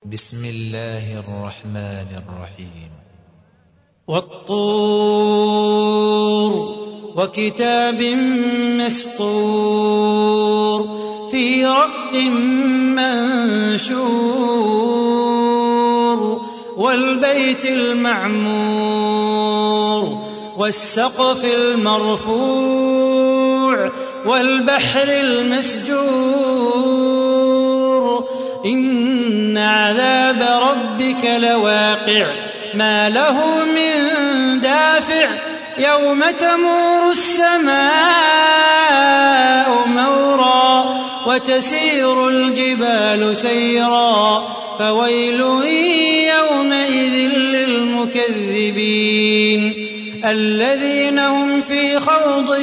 بسم الله الرحمن الرحيم. والطور وكتاب مسطور في رق منشور والبيت المعمور والسقف المرفوع والبحر المسجور إن عذاب ربك لواقع ما له من دافع يوم تمور السماء مورا وتسير الجبال سيرا فويل يومئذ للمكذبين الذين هم في خوض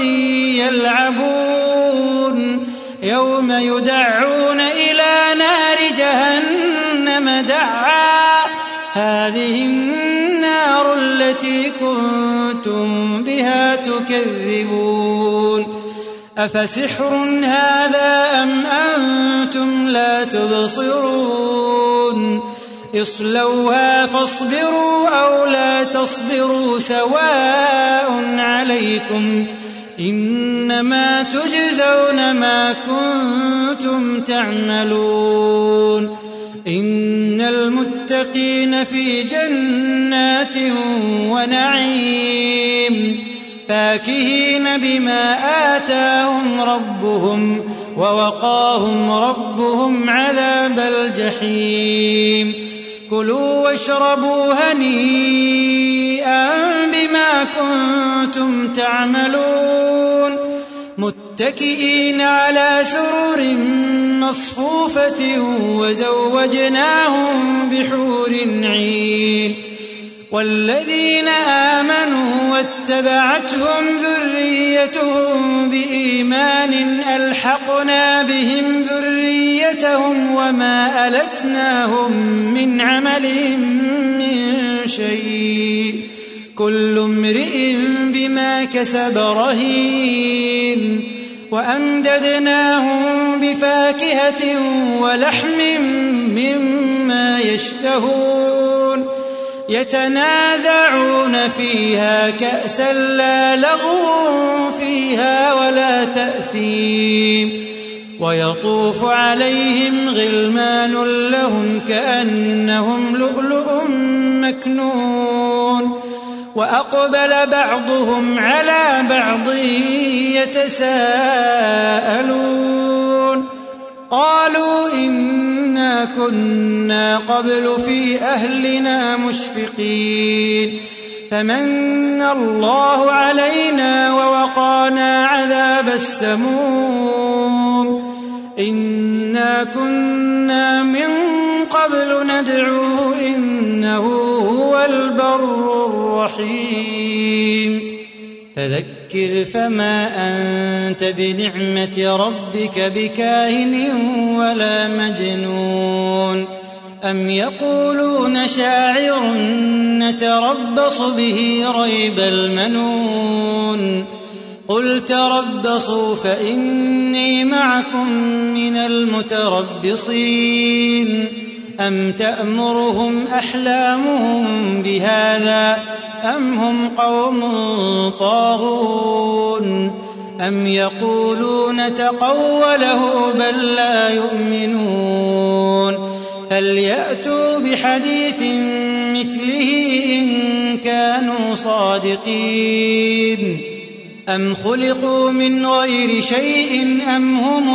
يلعبون يوم يدعون إلى نار جهنم دعا هذه النار التي كنتم بها تكذبون أفسحر هذا أم أنتم لا تبصرون اصلوها فاصبروا أو لا تصبروا سواء عليكم إنما تجزون ما كنتم تعملون إن المتقين في جنات ونعيم فاكهين بما آتاهم ربهم ووقاهم ربهم عذاب الجحيم كلوا واشربوا هنيئا بما كنتم تعملون متكئين على سرر مصفوفة وزوجناهم بحور عين والذين آمنوا واتبعتهم ذريتهم بإيمان ألحقنا بهم ذريتهم وما ألتناهم من عملهم من شيء كل امرئ بما كسب رهين وأمددناهم بفاكهة ولحم مما يشتهون يتنازعون فيها كأسا لا لغو فيها ولا تأثيم ويطوف عليهم غلمان لهم كأنهم لؤلؤ مكنون وأقبل بعضهم على بعض يتساءلون قالوا إنا كنا قبل في أهلنا مشفقين فمن الله علينا ووقانا عذاب السموم إنا كنا من قبل ندعوه إنه هو البر الرحيم فذكر فما أنت بنعمة ربك بكاهن ولا مجنون أم يقولون شاعر نتربص به ريب المنون قل تربصوا فإني معكم من المتربصين أم تأمرهم أحلامهم بهذا أم هم قوم طاغون أم يقولون تقوله بل لا يؤمنون فليأتوا بحديث مثله إن كانوا صادقين أم خلقوا من غير شيء أم هم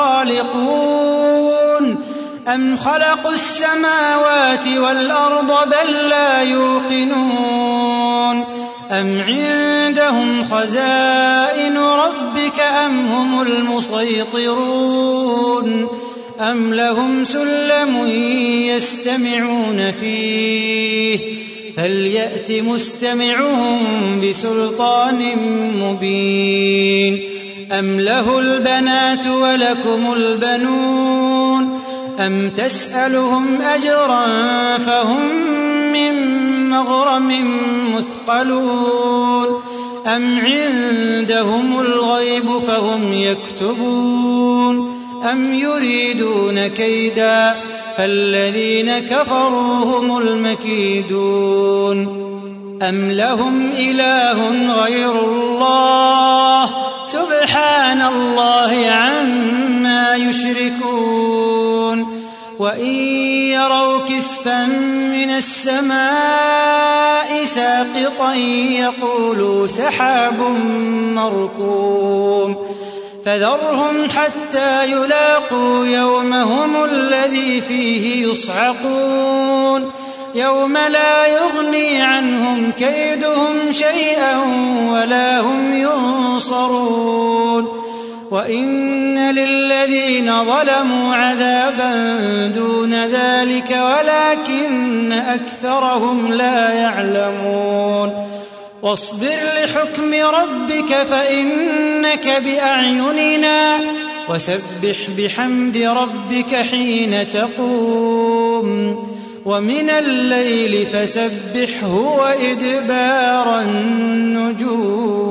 الخالقون أم خلقوا السماوات والأرض بل لا يوقنون أم عندهم خزائن ربك أم هم المسيطرون أم لهم سلم يستمعون فيه فليأت مستمعهم بسلطان مبين أم له البنات ولكم البنون أم تسألهم أجرا فهم من مغرم مثقلون أم عندهم الغيب فهم يكتبون أم يريدون كيدا فالذين كفروا هم المكيدون أم لهم إله غير الله سبحان الله عما يشركون وإن يروا كسفا من السماء ساقطا يقولوا سحاب مركوم فذرهم حتى يلاقوا يومهم الذي فيه يصعقون يوم لا يغني عنهم كيدهم شيئا ولا هم ينصرون وإن للذين ظلموا عذابا دون ذلك ولكن أكثرهم لا يعلمون واصبر لحكم ربك فإنك بأعيننا وسبح بحمد ربك حين تقوم ومن الليل فسبحه وإدبار النجوم